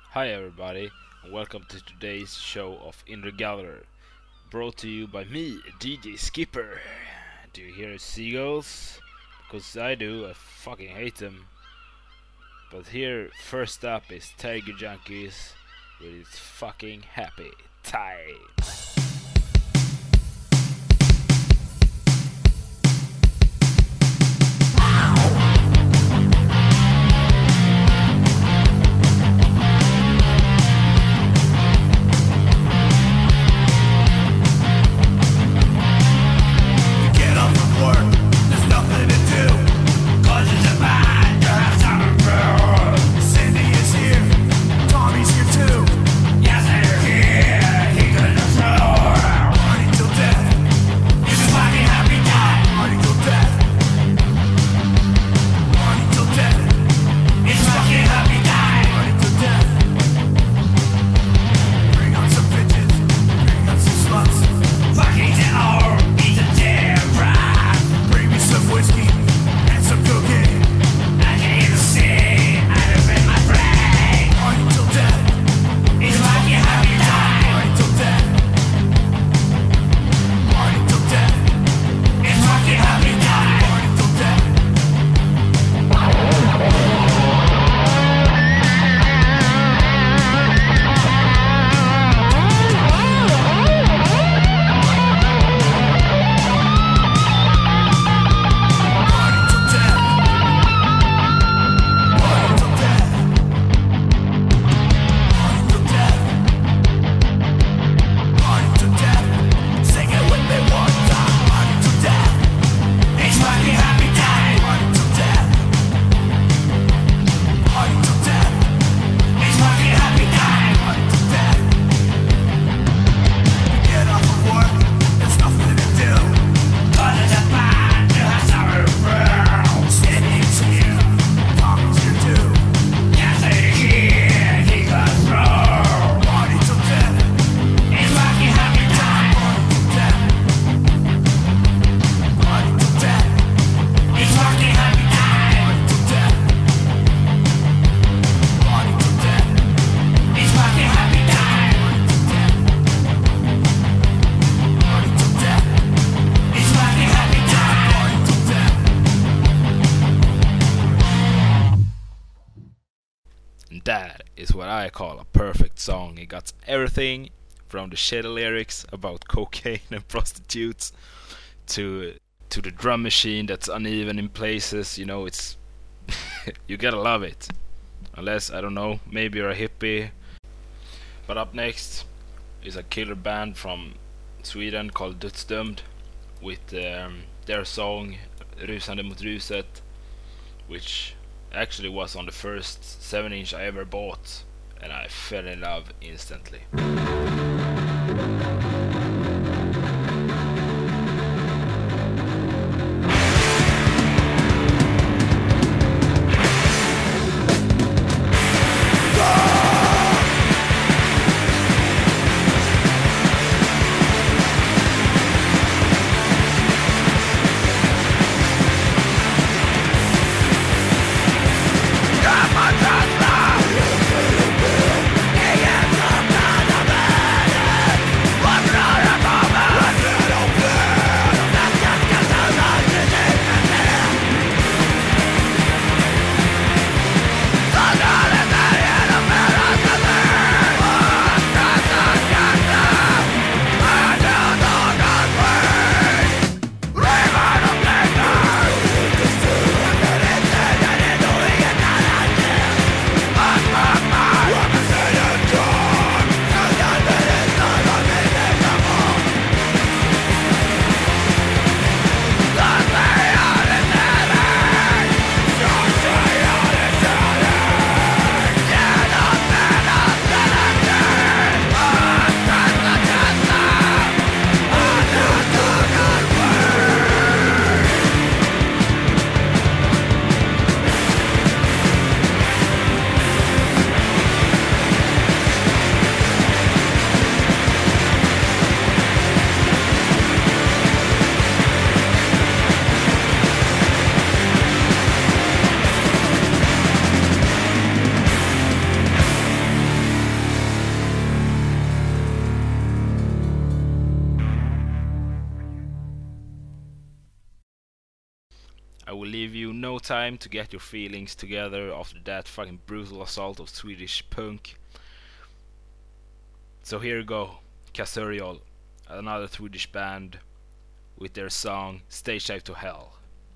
Hi everybody, and welcome to today's show of Inregaler, brought to you by me, DJ Skipper. Do you hear seagulls? Because I do, I fucking hate them. But here, first up is Tiger Junkies with its fucking happy time. That is what I call a perfect song. It got everything from the shitty lyrics about cocaine and prostitutes to the drum machine that's uneven in places. You know, it's you gotta love it. Unless, I don't know, maybe you're a hippie. But up next is a killer band from Sweden called Dödsdömd with their song Rusande mot ruset, which actually was on the first 7-inch I ever bought, and I fell in love instantly. What will leave you no time to get your feelings together after that fucking brutal assault of Swedish punk. So here you go, Kasuriol, another Swedish band, with their song Stage Dive to Hell.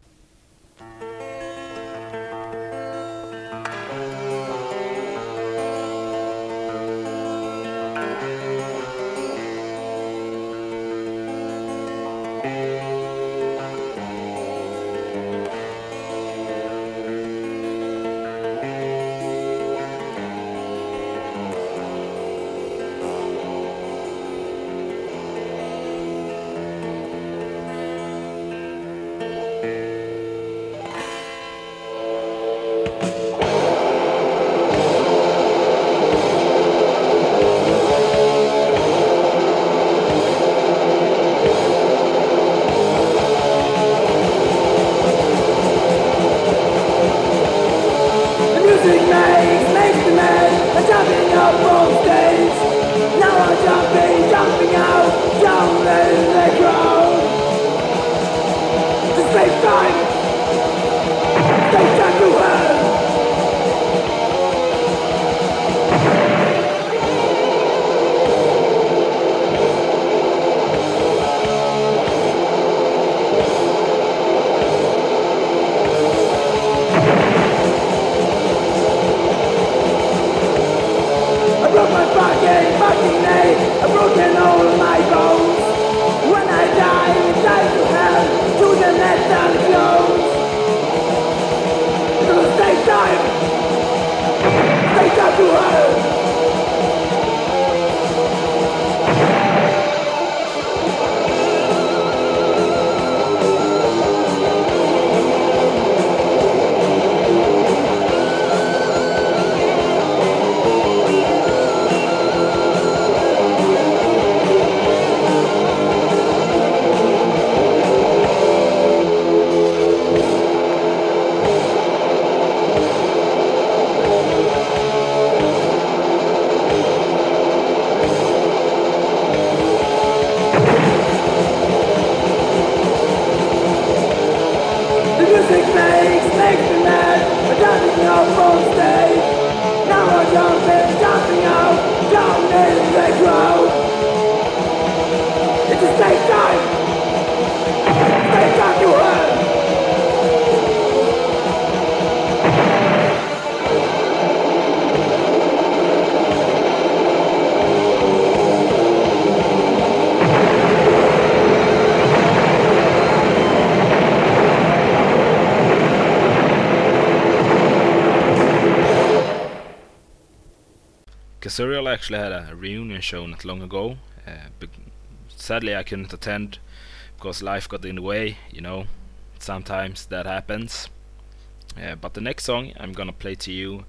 Kasuriol actually had a reunion show not long ago. But sadly, I couldn't attend because life got in the way. You know, sometimes that happens. But the next song I'm gonna play to you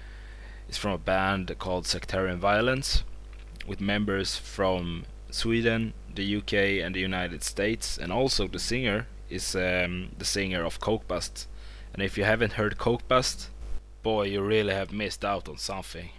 is from a band called Sectarian Violence, with members from Sweden, the UK, and the United States, and also the singer is the singer of Cokebust. And if you haven't heard Cokebust, boy, you really have missed out on something.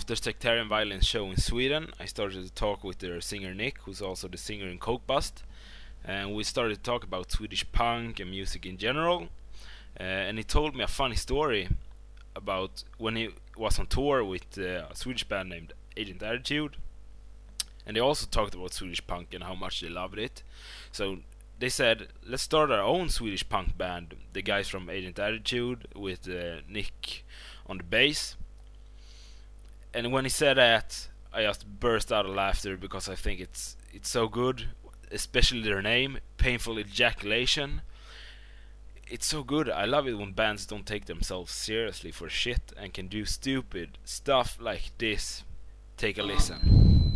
after Sectarian Violence show in Sweden, I started to talk with their singer Nick, who's also the singer in Coke Bust, and we started to talk about Swedish punk and music in general. And he told me a funny story about when he was on tour with a Swedish band named Agent Attitude, and they also talked about Swedish punk and how much they loved it. So they said, let's start our own Swedish punk band, the guys from Agent Attitude, with Nick on the bass. And when he said that, I just burst out of laughter because I think it's so good, especially their name, Painful Ejaculation. It's so good. I love it when bands don't take themselves seriously for shit and can do stupid stuff like this. Take a listen.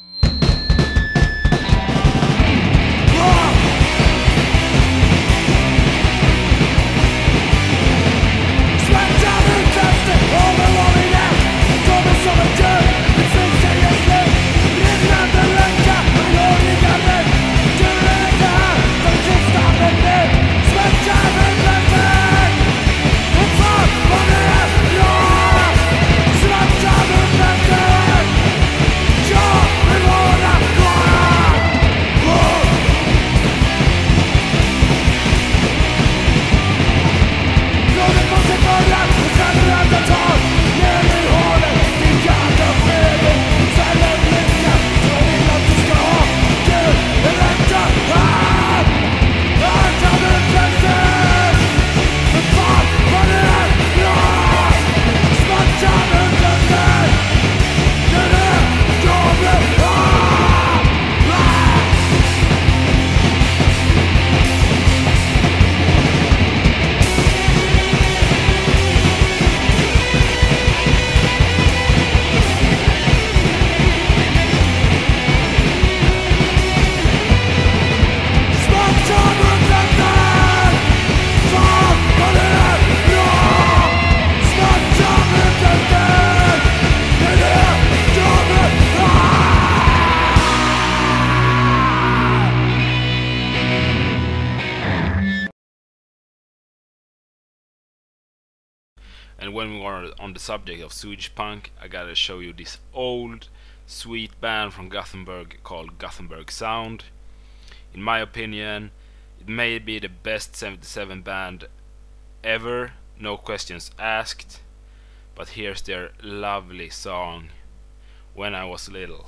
And when we are on the subject of Swedish punk, I gotta show you this old, sweet band from Gothenburg called Gothenburg Sound. In my opinion, it may be the best 77 band ever, no questions asked. But here's their lovely song, When I Was Little.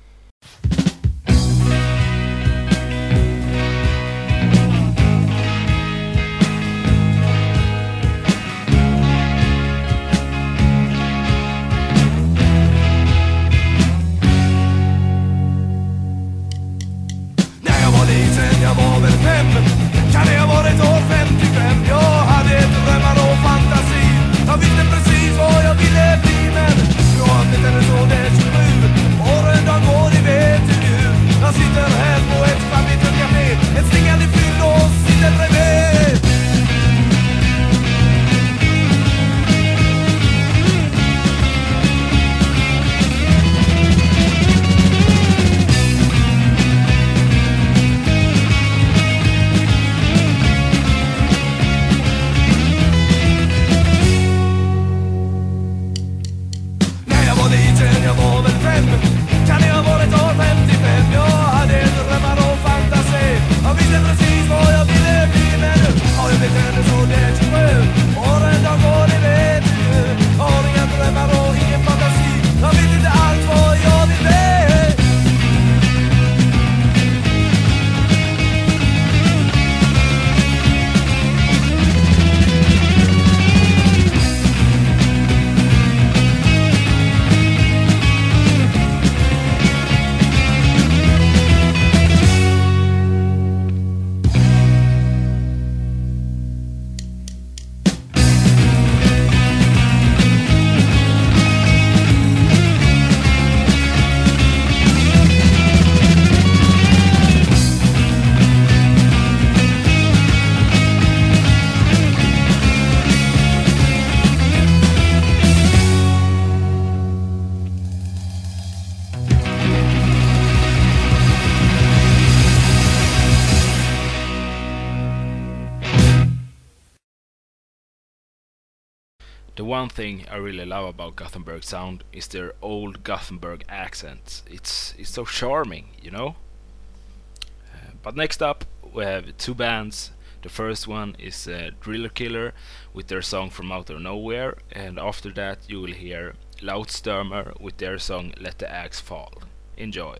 Jag var väl 5, kan det ha varit år 55. Jag hade drömmar och fantasi. Jag visste precis vad jag ville bli, men nu har det eller så det är 27. Åren de går, det vet du ju. Jag sitter här på ett flammigt café, ett stingande fyll och sitter bredvid. The one thing I really love about Gothenburg sound is their old Gothenburg accent. It's so charming, you know. But next up we have two bands. The first one is Driller Killer with their song From Out of Nowhere, and after that you will hear Lautstürmer with their song Let the Axe Fall. Enjoy.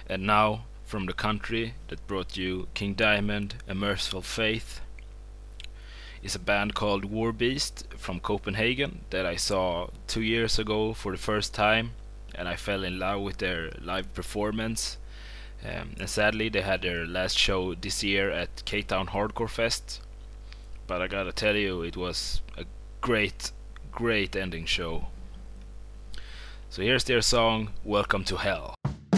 And now, from the country that brought you King Diamond and Merciful Faith, is a band called Warbeast from Copenhagen that I saw 2 years ago for the first time, and I fell in love with their live performance. And sadly, they had their last show this year at K-Town Hardcore Fest, but I gotta tell you, it was a great ending show. So here's their song, Welcome to Hell.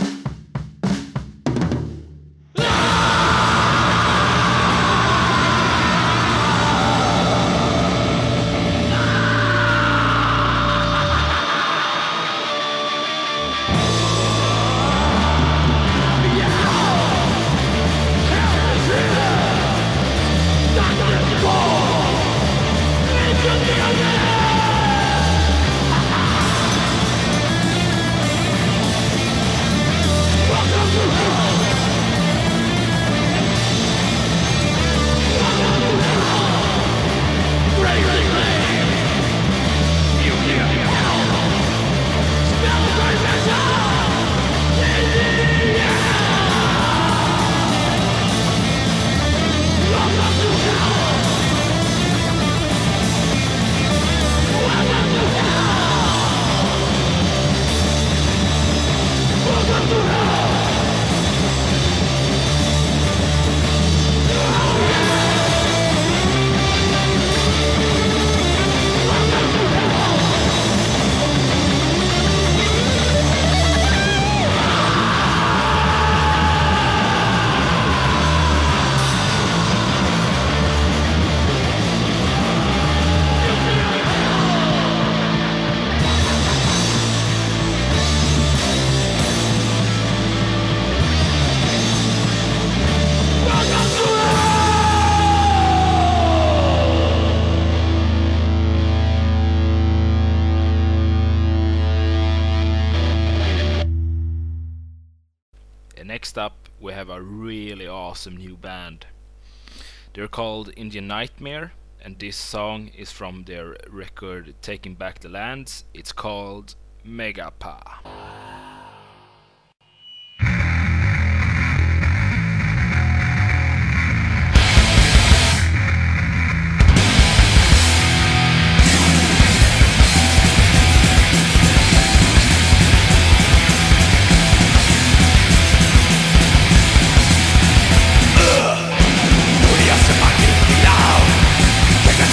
Next up, we have a really awesome new band. They're called Indian Nightmare, and this song is from their record Taking Back the Lands. It's called Megapa.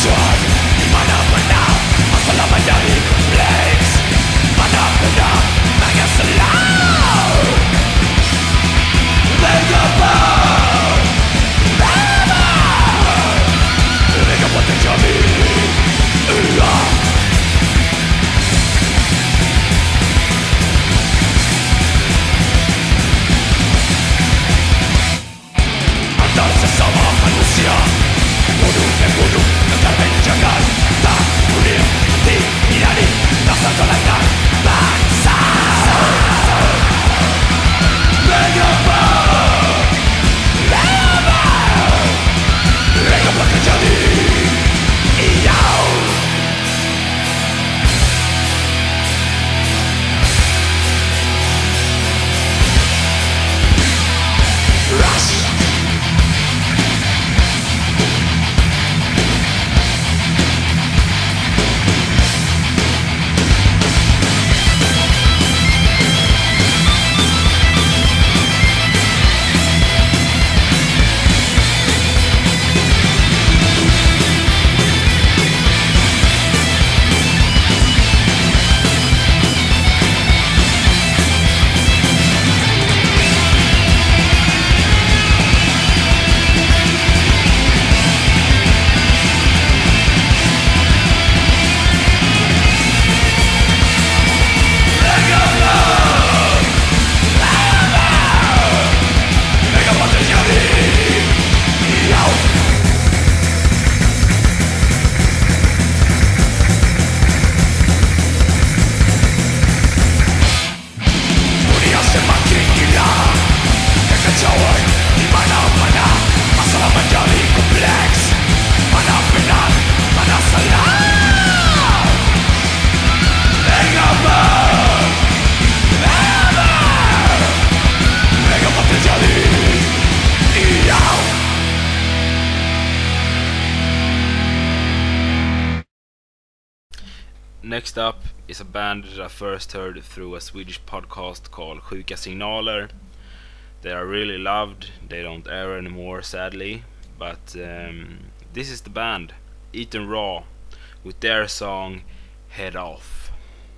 Mana, mana, Next up is a band that I first heard through a Swedish podcast called Sjuka Signaler. They are really loved. They don't air anymore, sadly. But this is the band, Eaten Raw, with their song Head Off.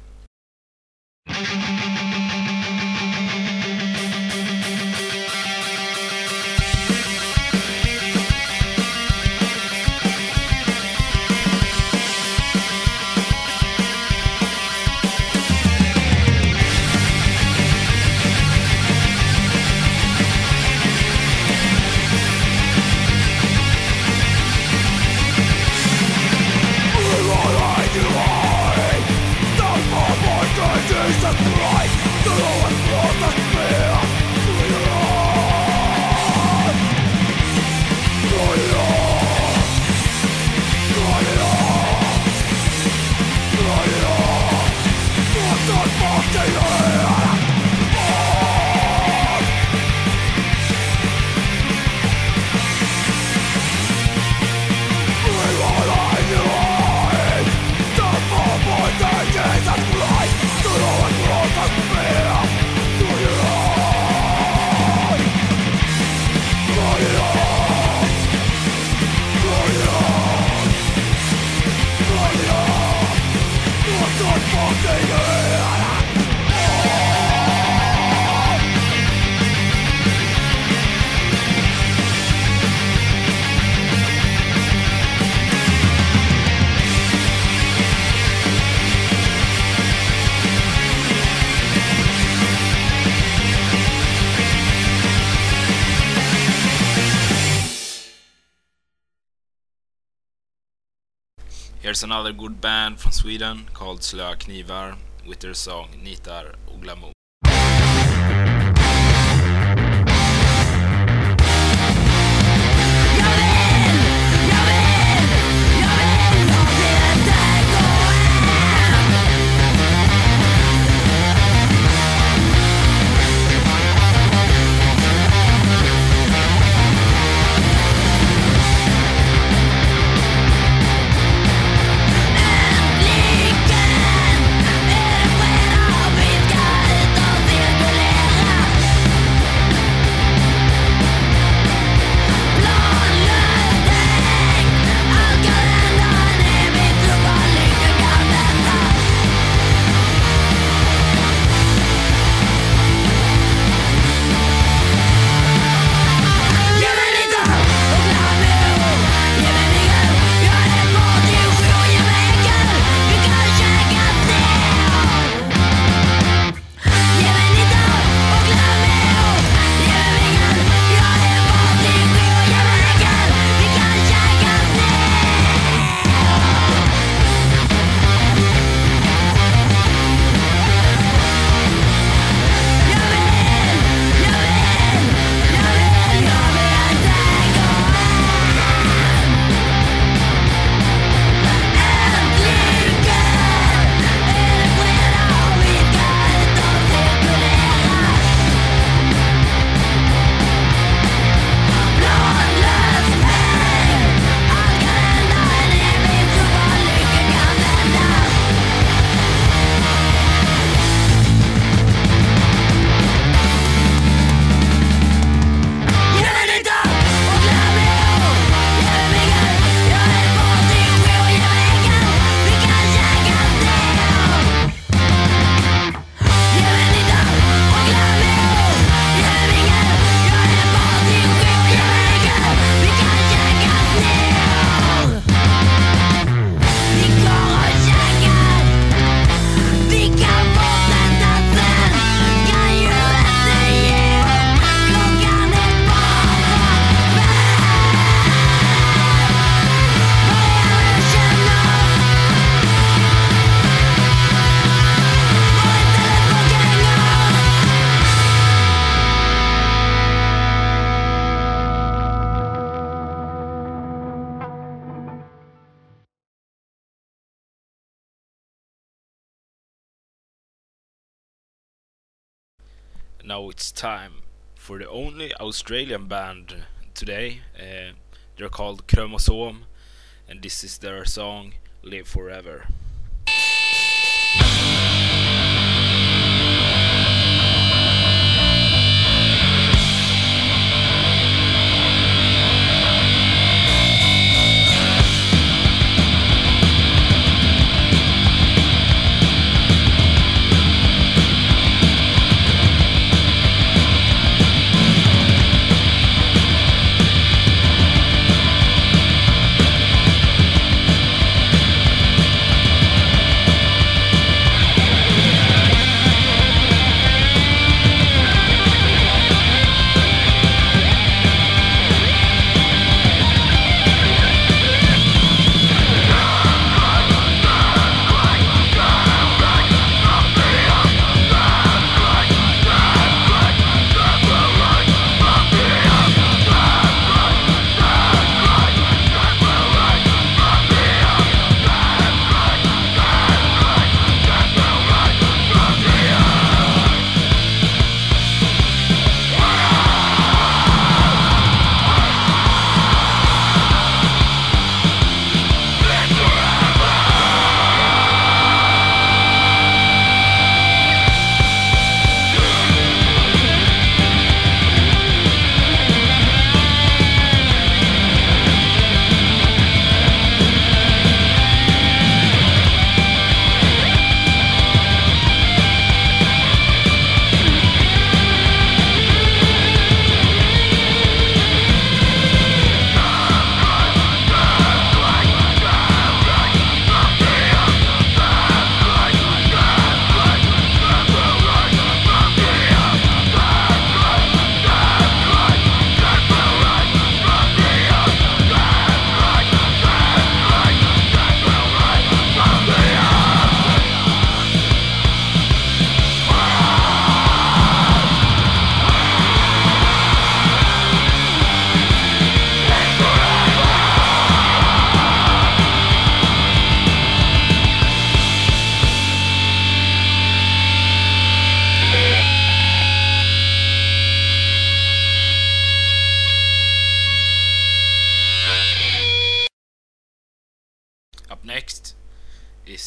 Here's another good band from Sweden called Slöa Knivar with their song Nitar och Glamour. Now it's time for the only Australian band today. They're called Chromosome, and this is their song Live Forever.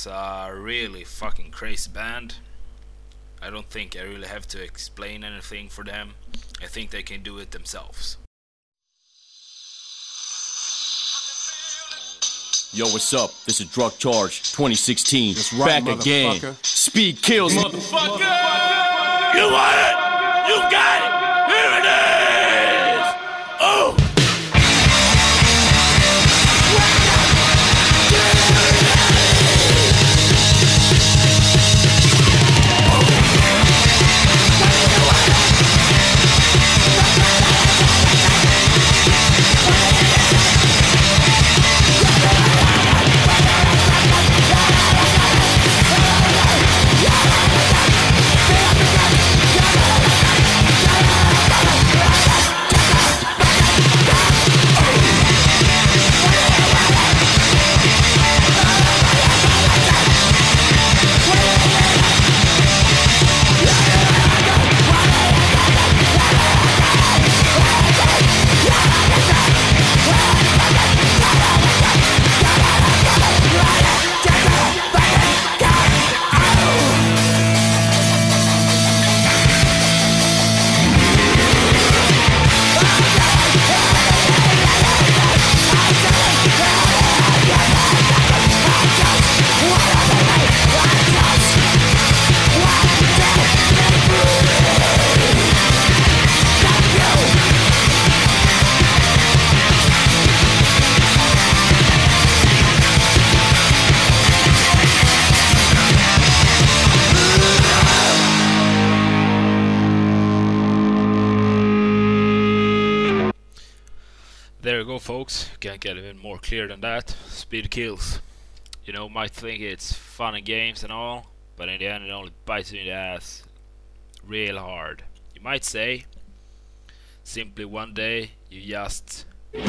is a really fucking crazy band. I don't think I really have to explain anything for them. I think they can do it themselves. Yo, what's up? This is Drug Charge 2016. That's right, back again. Speed kills, motherfucker. You want it? You got it! Here it is! Oh! There you go, folks. Can't get even more clear than that. Speed kills. You know, might think it's fun and games and all, but in the end it only bites you in the ass real hard. You might say, simply one day you just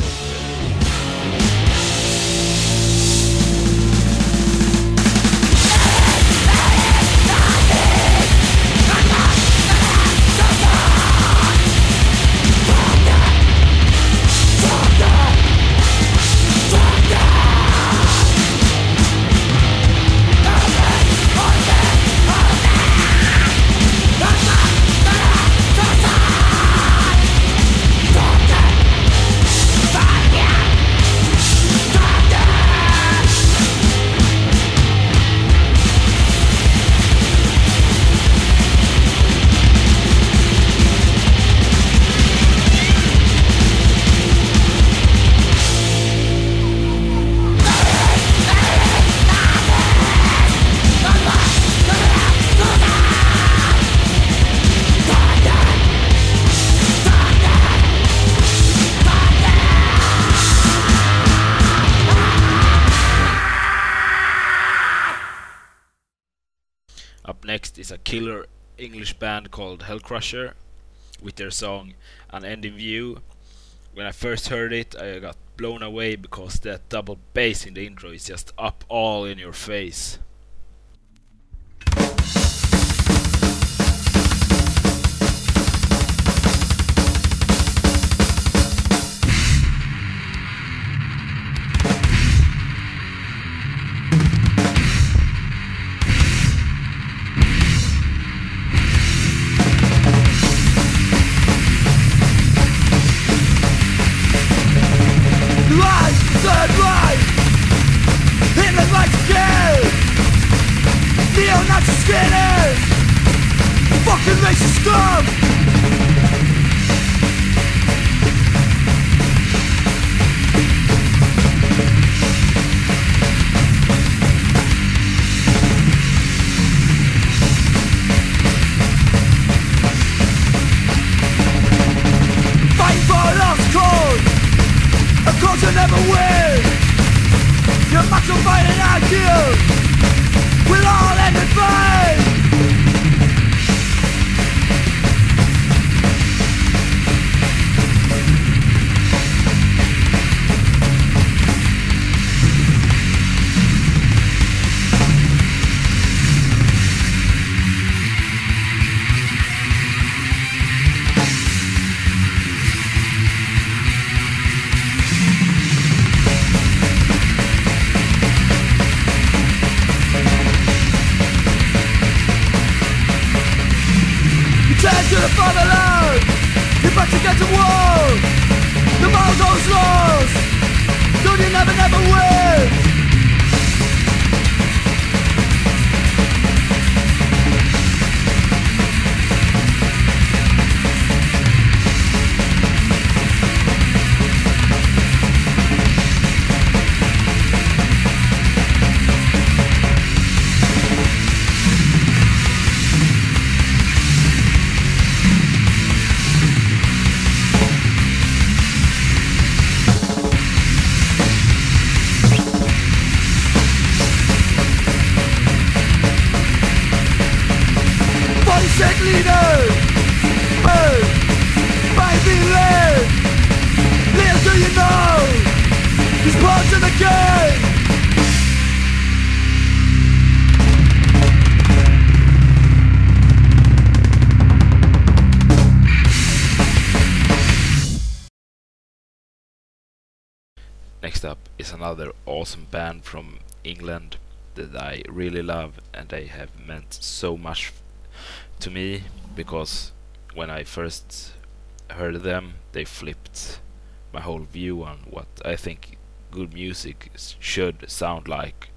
Up next is a killer English band called Hellcrusher with their song An End in View. When I first heard it, I got blown away because that double bass in the intro is just up all in your face. Fucking racist scum! Fighting for a lost cause, a cause you'll never win. Your macho fighting ideals will all end in vain. to the fatherland. You're back against the wall. The battle goes lost. Don't you never, never win. Sick leader, hey, baby live. Little do you know, he's part of the game. Next up is another awesome band from England that I really love, and they have meant so much to me, because when I first heard them, they flipped my whole view on what I think good music should sound like,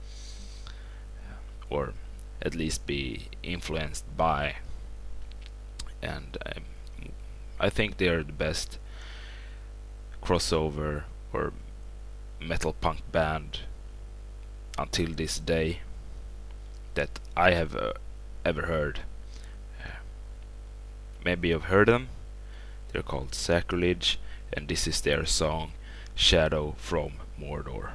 or at least be influenced by. And I think they are the best crossover or metal punk band until this day that I have ever heard. Maybe you've heard them. They're called Sacrilege, and this is their song Shadow from Mordor.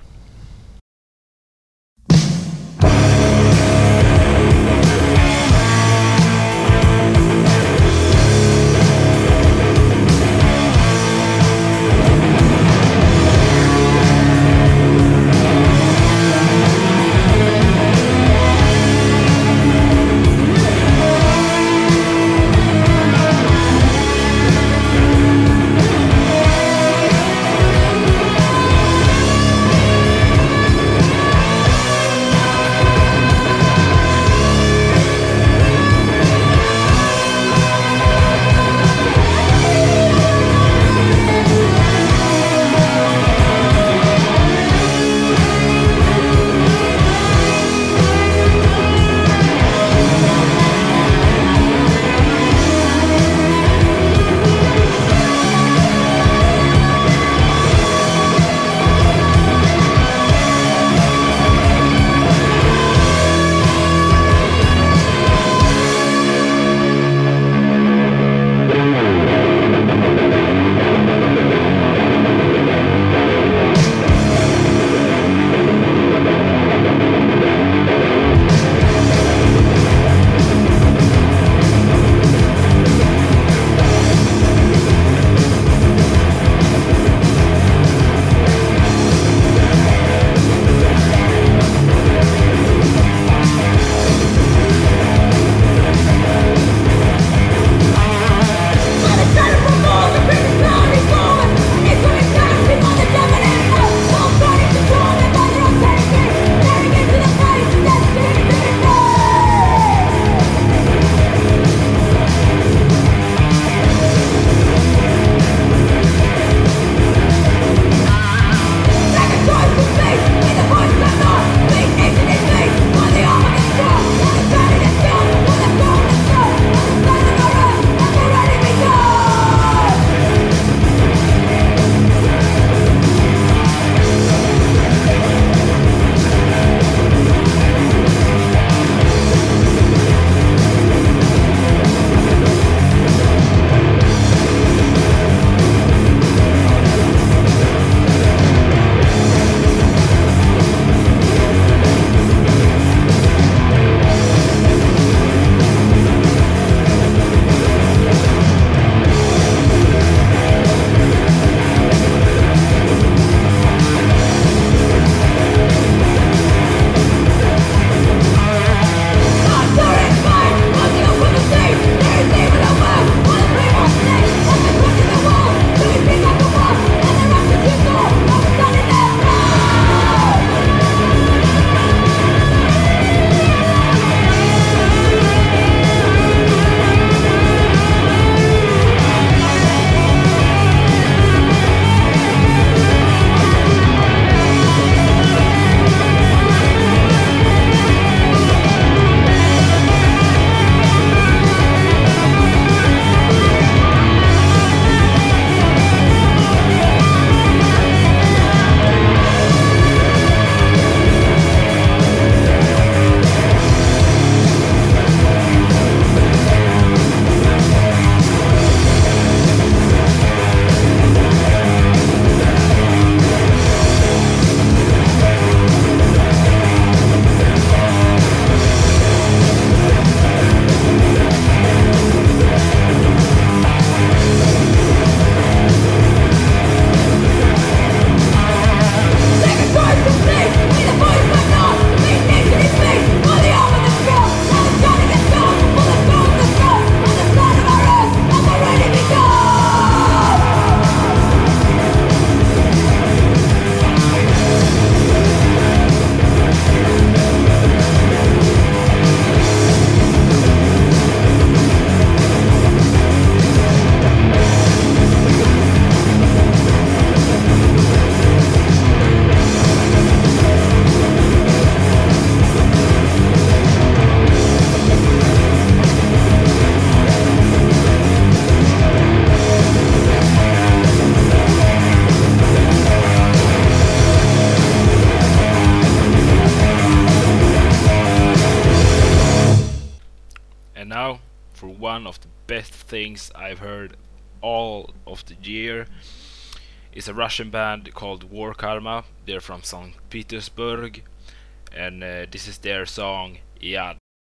one of the best things I've heard all of the year. It's a Russian band called War Karma. They're from St. Petersburg, and this is their song Yad.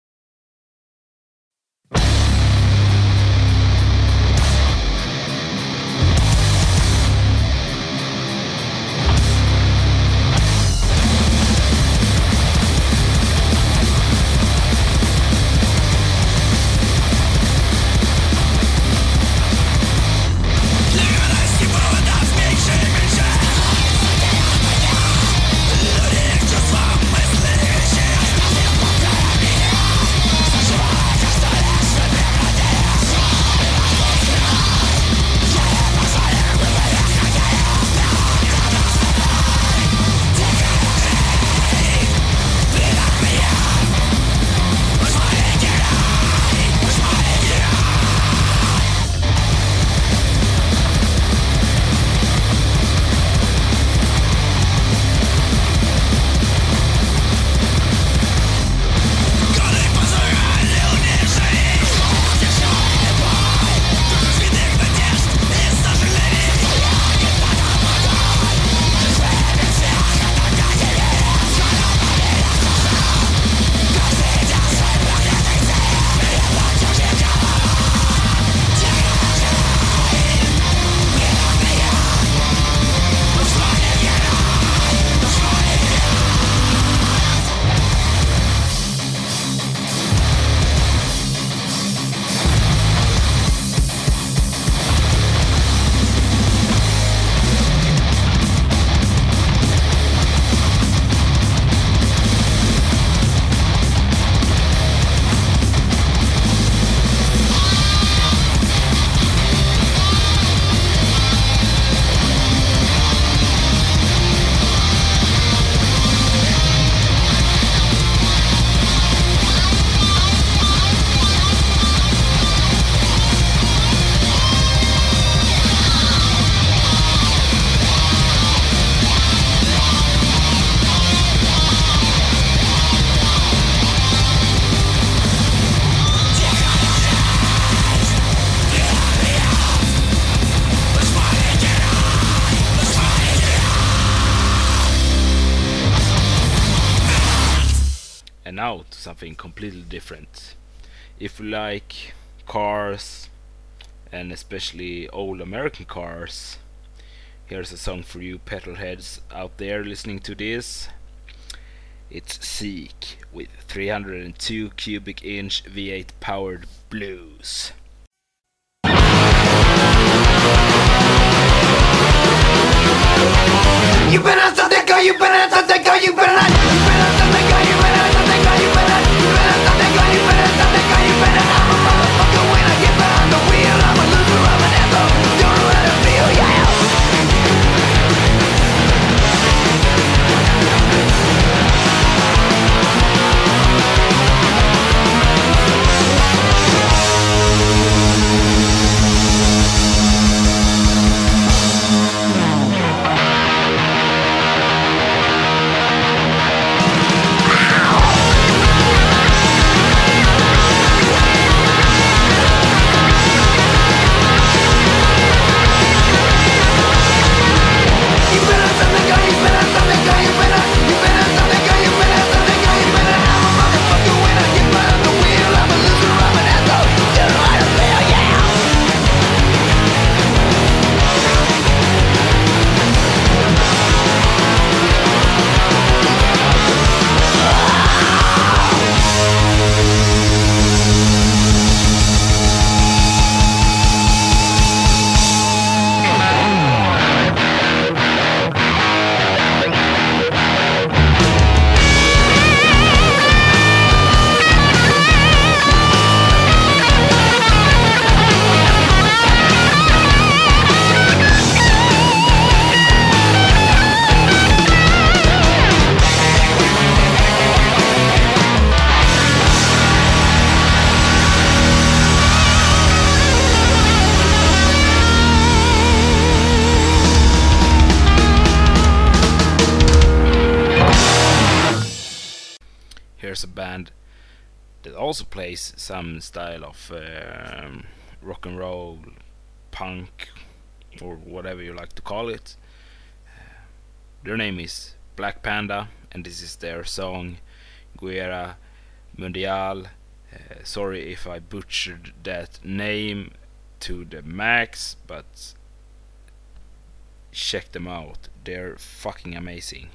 And now to something completely different. If you like cars, and especially old American cars, here's a song for you petrolheads out there listening to this. It's Seek with 302 cubic inch V8 powered blues. You better something go, you better something go, you better not. You better something go, you better something go, you better not. You better something go, you better something go, you better not. I'm a motherfucker when I get behind the wheel. I'm a loser, I'm an asshole. Don't know how to feel, yeah. Here's a band that also plays some style of rock and roll, punk, or whatever you like to call it. Their name is Black Panda, and this is their song Guerra Mundial. Sorry if I butchered that name to the max, but check them out. They're fucking amazing.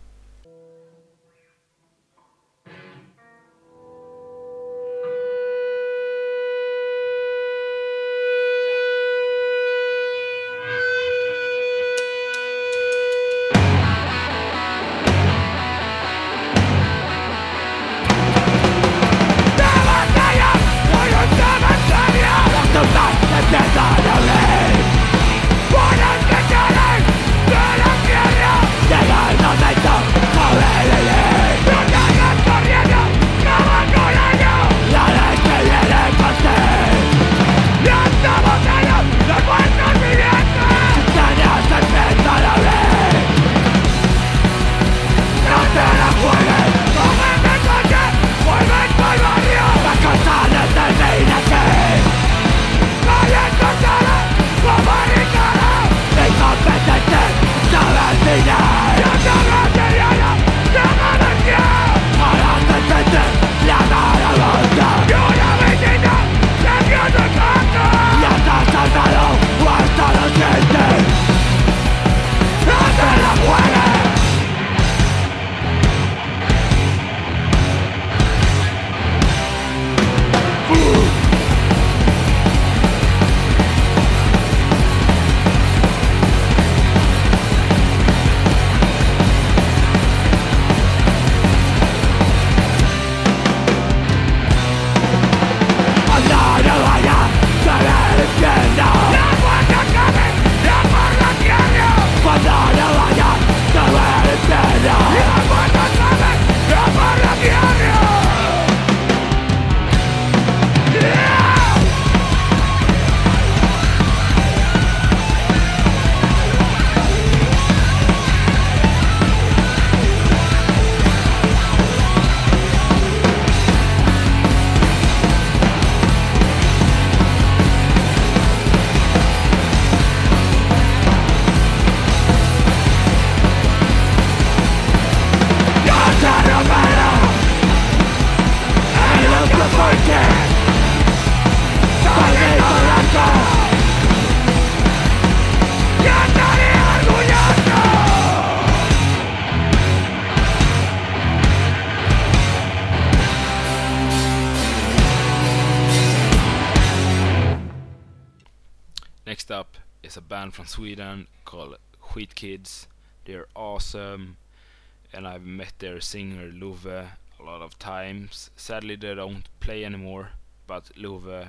Next up is a band from Sweden called Skit Kids. They're awesome, and I've met their singer Love a lot of times. Sadly they don't play anymore, but Love,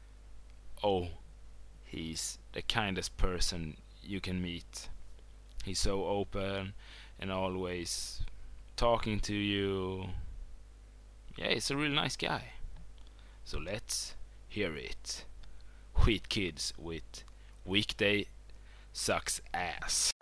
oh, he's the kindest person you can meet. He's so open and always talking to you. Yeah, he's a really nice guy. So let's hear it. Skit Kids with Weekday Sucks Ass.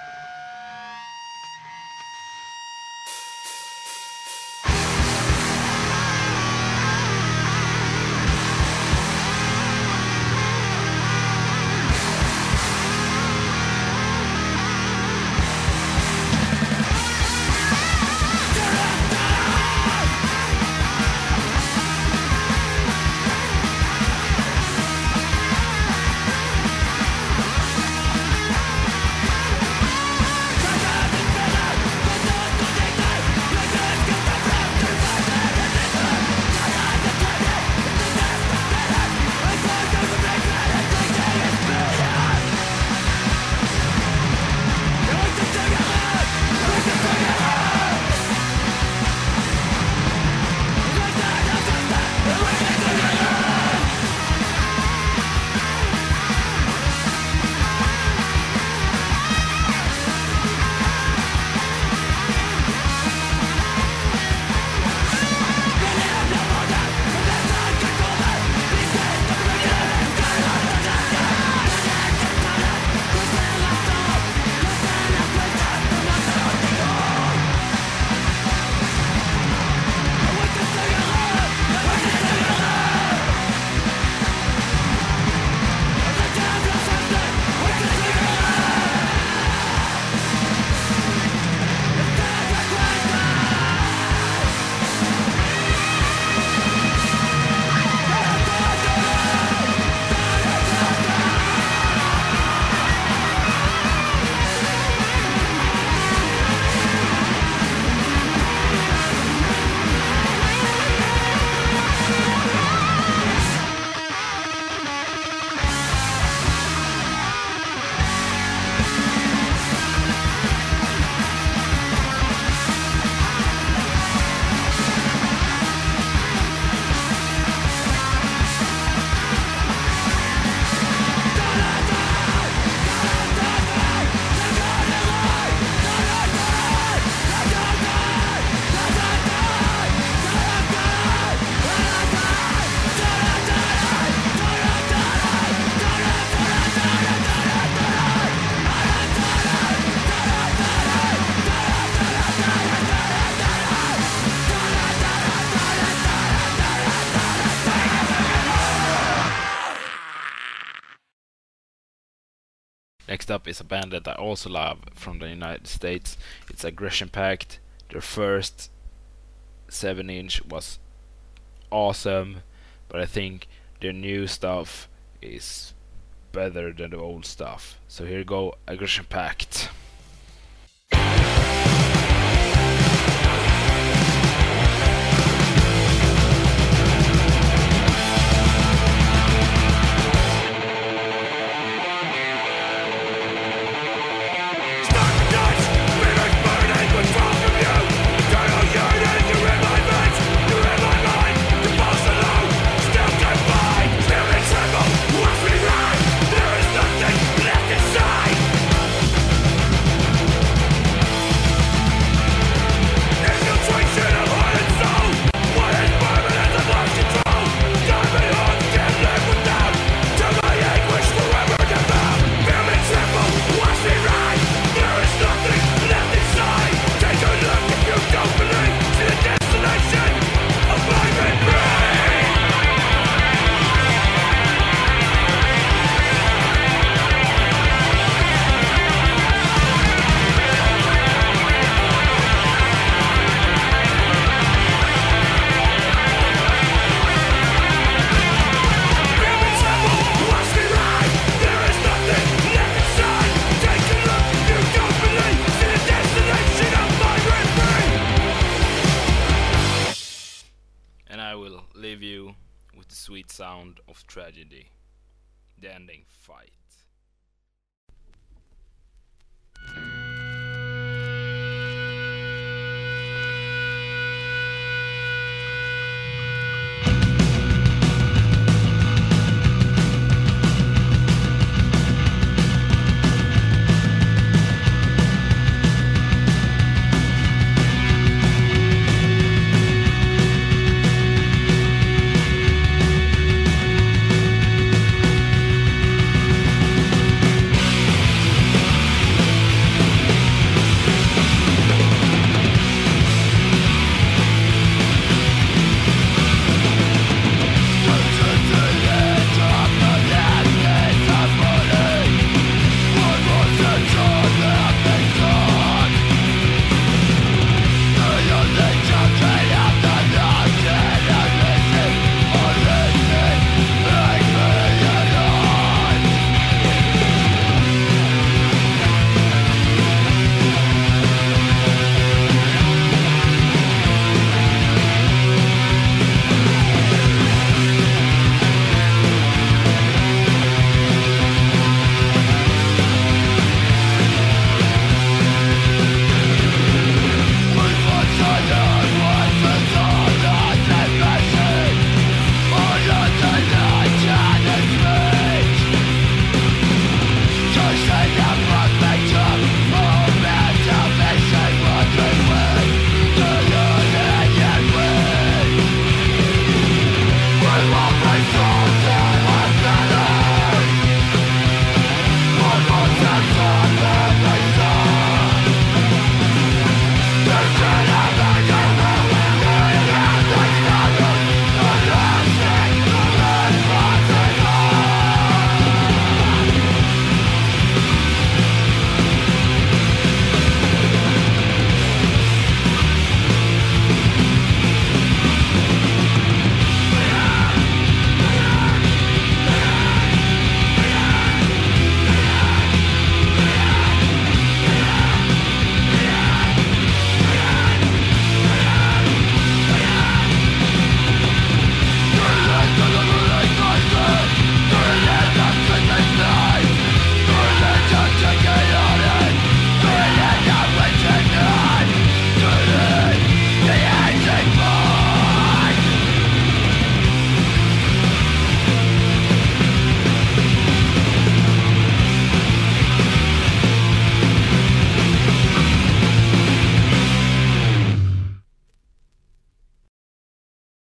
Next up is a band that I also love from the United States. It's Aggression Pact. Their first 7-inch was awesome, but I think their new stuff is better than the old stuff. So here you go, Aggression Pact. Leave you with the sweet sound of tragedy, the ending fight.